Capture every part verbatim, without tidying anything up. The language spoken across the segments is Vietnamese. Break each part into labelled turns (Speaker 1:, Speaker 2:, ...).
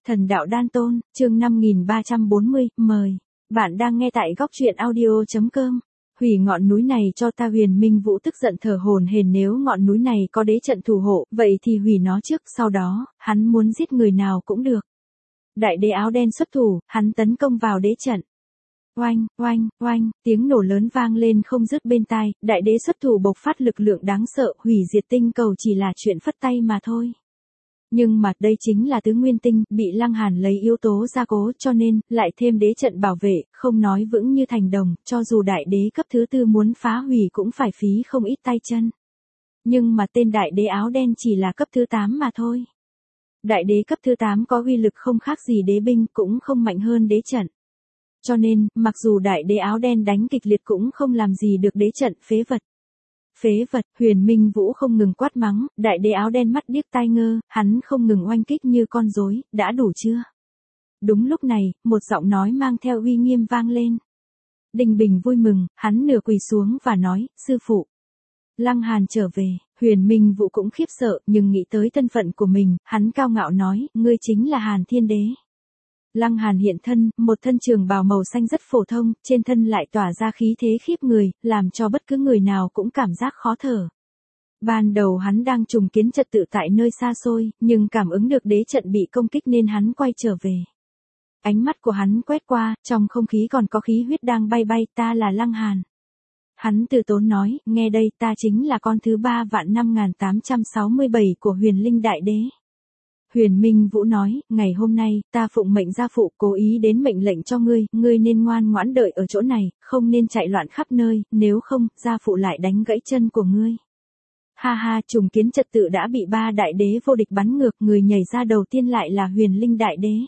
Speaker 1: Thần đạo đan tôn, chương năm nghìn ba trăm bốn mươi, mời. Bạn đang nghe tại góc truyện audio chấm com. Hủy ngọn núi này cho ta. Huyền Minh Vũ tức giận thở hổn hển, nếu ngọn núi này có đế trận thủ hộ, vậy thì hủy nó trước, sau đó, hắn muốn giết người nào cũng được. Đại đế áo đen xuất thủ, hắn tấn công vào đế trận. Oanh, oanh, oanh, tiếng nổ lớn vang lên không dứt bên tai, đại đế xuất thủ bộc phát lực lượng đáng sợ, hủy diệt tinh cầu chỉ là chuyện phất tay mà thôi. Nhưng mà đây chính là tứ nguyên tinh, bị Lăng Hàn lấy yếu tố gia cố, cho nên, lại thêm đế trận bảo vệ, không nói vững như thành đồng, cho dù đại đế cấp thứ tư muốn phá hủy cũng phải phí không ít tay chân. Nhưng mà tên đại đế áo đen chỉ là cấp thứ tám mà thôi. Đại đế cấp thứ tám có uy lực không khác gì đế binh, cũng không mạnh hơn đế trận. Cho nên, mặc dù đại đế áo đen đánh kịch liệt cũng không làm gì được đế trận, phế vật. Phế vật, Huyền Minh Vũ không ngừng quát mắng, đại đế áo đen mắt điếc tai ngơ, hắn không ngừng oanh kích như con rối, đã đủ chưa? Đúng lúc này, một giọng nói mang theo uy nghiêm vang lên. Đình Bình vui mừng, hắn nửa quỳ xuống và nói, sư phụ. Lăng Hàn trở về, Huyền Minh Vũ cũng khiếp sợ, nhưng nghĩ tới thân phận của mình, hắn cao ngạo nói, ngươi chính là Hàn Thiên Đế. Lăng Hàn hiện thân, một thân trường bào màu xanh rất phổ thông, trên thân lại tỏa ra khí thế khiếp người, làm cho bất cứ người nào cũng cảm giác khó thở. Ban đầu hắn đang trùng kiến trật tự tại nơi xa xôi, nhưng cảm ứng được đế trận bị công kích nên hắn quay trở về. Ánh mắt của hắn quét qua, trong không khí còn có khí huyết đang bay bay, ta là Lăng Hàn. Hắn từ tốn nói, nghe đây, ta chính là con thứ ba vạn năm nghìn tám trăm sáu mươi bảy của Huyền Linh Đại Đế. Huyền Minh Vũ nói, ngày hôm nay, ta phụng mệnh gia phụ cố ý đến mệnh lệnh cho ngươi, ngươi nên ngoan ngoãn đợi ở chỗ này, không nên chạy loạn khắp nơi, nếu không, gia phụ lại đánh gãy chân của ngươi. Ha ha, trùng kiến trật tự đã bị ba đại đế vô địch bắn ngược, người nhảy ra đầu tiên lại là Huyền Linh Đại Đế.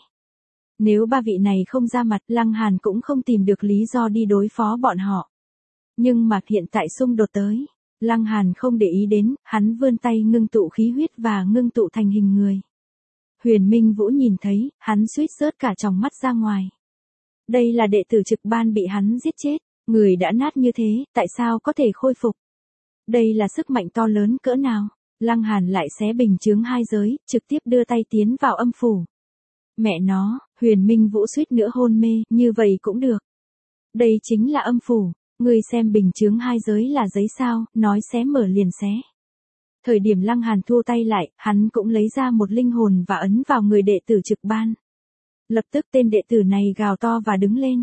Speaker 1: Nếu ba vị này không ra mặt, Lăng Hàn cũng không tìm được lý do đi đối phó bọn họ. Nhưng mà hiện tại xung đột tới, Lăng Hàn không để ý đến, hắn vươn tay ngưng tụ khí huyết và ngưng tụ thành hình người. Huyền Minh Vũ nhìn thấy, hắn suýt rớt cả tròng mắt ra ngoài. Đây là đệ tử trực ban bị hắn giết chết, người đã nát như thế, tại sao có thể khôi phục? Đây là sức mạnh to lớn cỡ nào? Lăng Hàn lại xé bình chướng hai giới, trực tiếp đưa tay tiến vào âm phủ. Mẹ nó, Huyền Minh Vũ suýt nữa hôn mê, như vậy cũng được. Đây chính là âm phủ, người xem bình chướng hai giới là giấy sao, nói xé mở liền xé. Thời điểm Lăng Hàn thua tay lại, hắn cũng lấy ra một linh hồn và ấn vào người đệ tử trực ban. Lập tức tên đệ tử này gào to và đứng lên.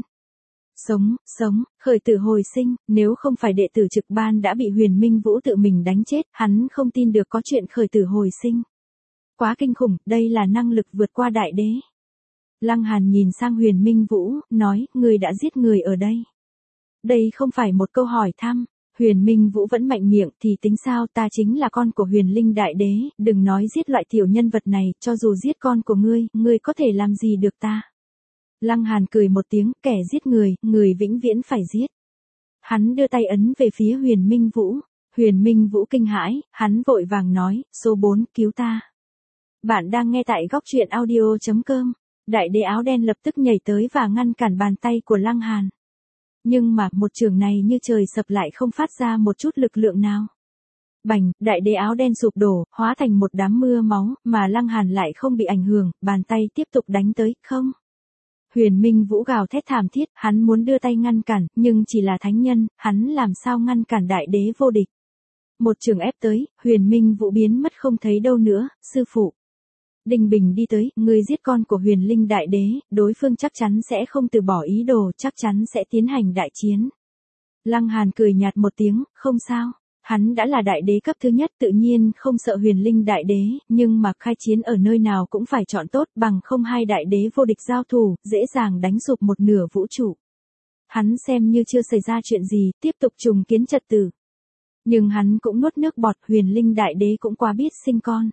Speaker 1: Sống, sống, khởi tử hồi sinh, nếu không phải đệ tử trực ban đã bị Huyền Minh Vũ tự mình đánh chết, hắn không tin được có chuyện khởi tử hồi sinh. Quá kinh khủng, đây là năng lực vượt qua đại đế. Lăng Hàn nhìn sang Huyền Minh Vũ, nói, người đã giết người ở đây. Đây không phải một câu hỏi thăm. Huyền Minh Vũ vẫn mạnh miệng, thì tính sao, ta chính là con của Huyền Linh Đại Đế, đừng nói giết loại tiểu nhân vật này, cho dù giết con của ngươi, ngươi có thể làm gì được ta. Lăng Hàn cười một tiếng, kẻ giết người, người vĩnh viễn phải giết. Hắn đưa tay ấn về phía Huyền Minh Vũ. Huyền Minh Vũ kinh hãi, hắn vội vàng nói, số bốn, cứu ta. Bạn đang nghe tại góc truyện audio chấm com. Đại đế áo đen lập tức nhảy tới và ngăn cản bàn tay của Lăng Hàn. Nhưng mà, một trường này như trời sập lại không phát ra một chút lực lượng nào. Bành, đại đế áo đen sụp đổ, hóa thành một đám mưa máu, mà Lăng Hàn lại không bị ảnh hưởng, bàn tay tiếp tục đánh tới, không. Huyền Minh Vũ gào thét thảm thiết, hắn muốn đưa tay ngăn cản, nhưng chỉ là thánh nhân, hắn làm sao ngăn cản đại đế vô địch. Một trường ép tới, Huyền Minh Vũ biến mất không thấy đâu nữa, sư phụ. Đình Bình đi tới, ngươi giết con của Huyền Linh Đại Đế, đối phương chắc chắn sẽ không từ bỏ ý đồ, chắc chắn sẽ tiến hành đại chiến. Lăng Hàn cười nhạt một tiếng, không sao, hắn đã là đại đế cấp thứ nhất tự nhiên không sợ Huyền Linh Đại Đế, nhưng mà khai chiến ở nơi nào cũng phải chọn tốt, bằng không hai đại đế vô địch giao thủ, dễ dàng đánh sụp một nửa vũ trụ. Hắn xem như chưa xảy ra chuyện gì, tiếp tục trùng kiến trật tự. Nhưng hắn cũng nuốt nước bọt, Huyền Linh Đại Đế cũng quá biết sinh con.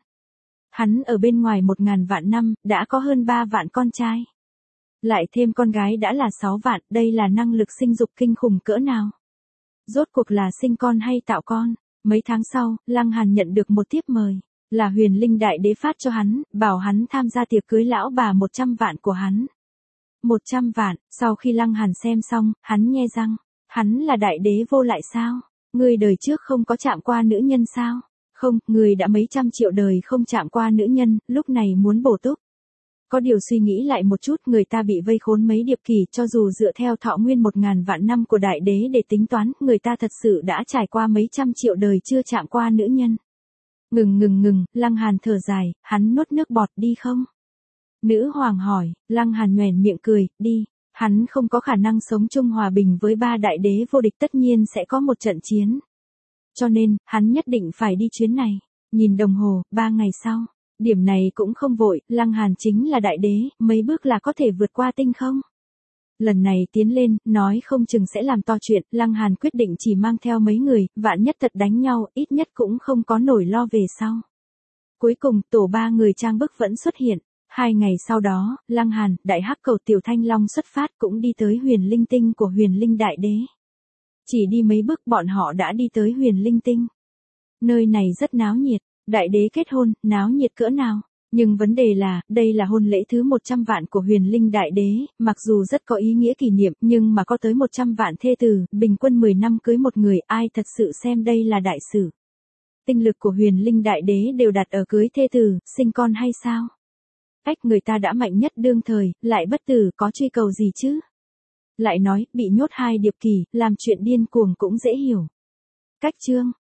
Speaker 1: Hắn ở bên ngoài một ngàn vạn năm, đã có hơn ba vạn con trai. Lại thêm con gái đã là sáu vạn, đây là năng lực sinh dục kinh khủng cỡ nào. Rốt cuộc là sinh con hay tạo con. Mấy tháng sau, Lăng Hàn nhận được một thiếp mời, là Huyền Linh Đại Đế phát cho hắn, bảo hắn tham gia tiệc cưới lão bà một trăm vạn của hắn. một trăm vạn, sau khi Lăng Hàn xem xong, hắn nhe răng. Hắn là đại đế vô lại sao? Người đời trước không có chạm qua nữ nhân sao? Không, người đã mấy trăm triệu đời không chạm qua nữ nhân, lúc này muốn bổ túc. có điều suy nghĩ lại một chút, người ta bị vây khốn mấy điệp kỷ, cho dù dựa theo thọ nguyên một ngàn vạn năm của đại đế để tính toán, người ta thật sự đã trải qua mấy trăm triệu đời chưa chạm qua nữ nhân. Ngừng ngừng ngừng, Lăng Hàn thở dài, hắn nuốt nước bọt, đi không? Nữ hoàng hỏi, Lăng Hàn nhoẻn miệng cười, đi. Hắn không có khả năng sống chung hòa bình với ba đại đế vô địch, tất nhiên sẽ có một trận chiến. Cho nên, hắn nhất định phải đi chuyến này. Nhìn đồng hồ, ba ngày sau. Điểm này cũng không vội, Lăng Hàn chính là đại đế, mấy bước là có thể vượt qua tinh không? Lần này tiến lên, nói không chừng sẽ làm to chuyện, Lăng Hàn quyết định chỉ mang theo mấy người, vạn nhất thật đánh nhau, ít nhất cũng không có nổi lo về sau. Cuối cùng, tổ ba người trang bức vẫn xuất hiện. Hai ngày sau đó, Lăng Hàn, Đại Hắc Cầu Tiểu Thanh Long xuất phát cũng đi tới huyền linh tinh của huyền linh đại đế. Chỉ đi mấy bước bọn họ đã đi tới huyền linh tinh. Nơi này rất náo nhiệt, đại đế kết hôn, náo nhiệt cỡ nào. Nhưng vấn đề là, đây là hôn lễ thứ một trăm vạn của huyền linh đại đế, mặc dù rất có ý nghĩa kỷ niệm nhưng mà có tới một trăm vạn thê tử, bình quân mười năm cưới một người, ai thật sự xem đây là đại sự. Tinh lực của huyền linh đại đế đều đặt ở cưới thê tử, sinh con hay sao? Cách người ta đã mạnh nhất đương thời, lại bất tử, có truy cầu gì chứ? Lại nói, bị nhốt hai điệp kỳ, làm chuyện điên cuồng cũng dễ hiểu. Cách chương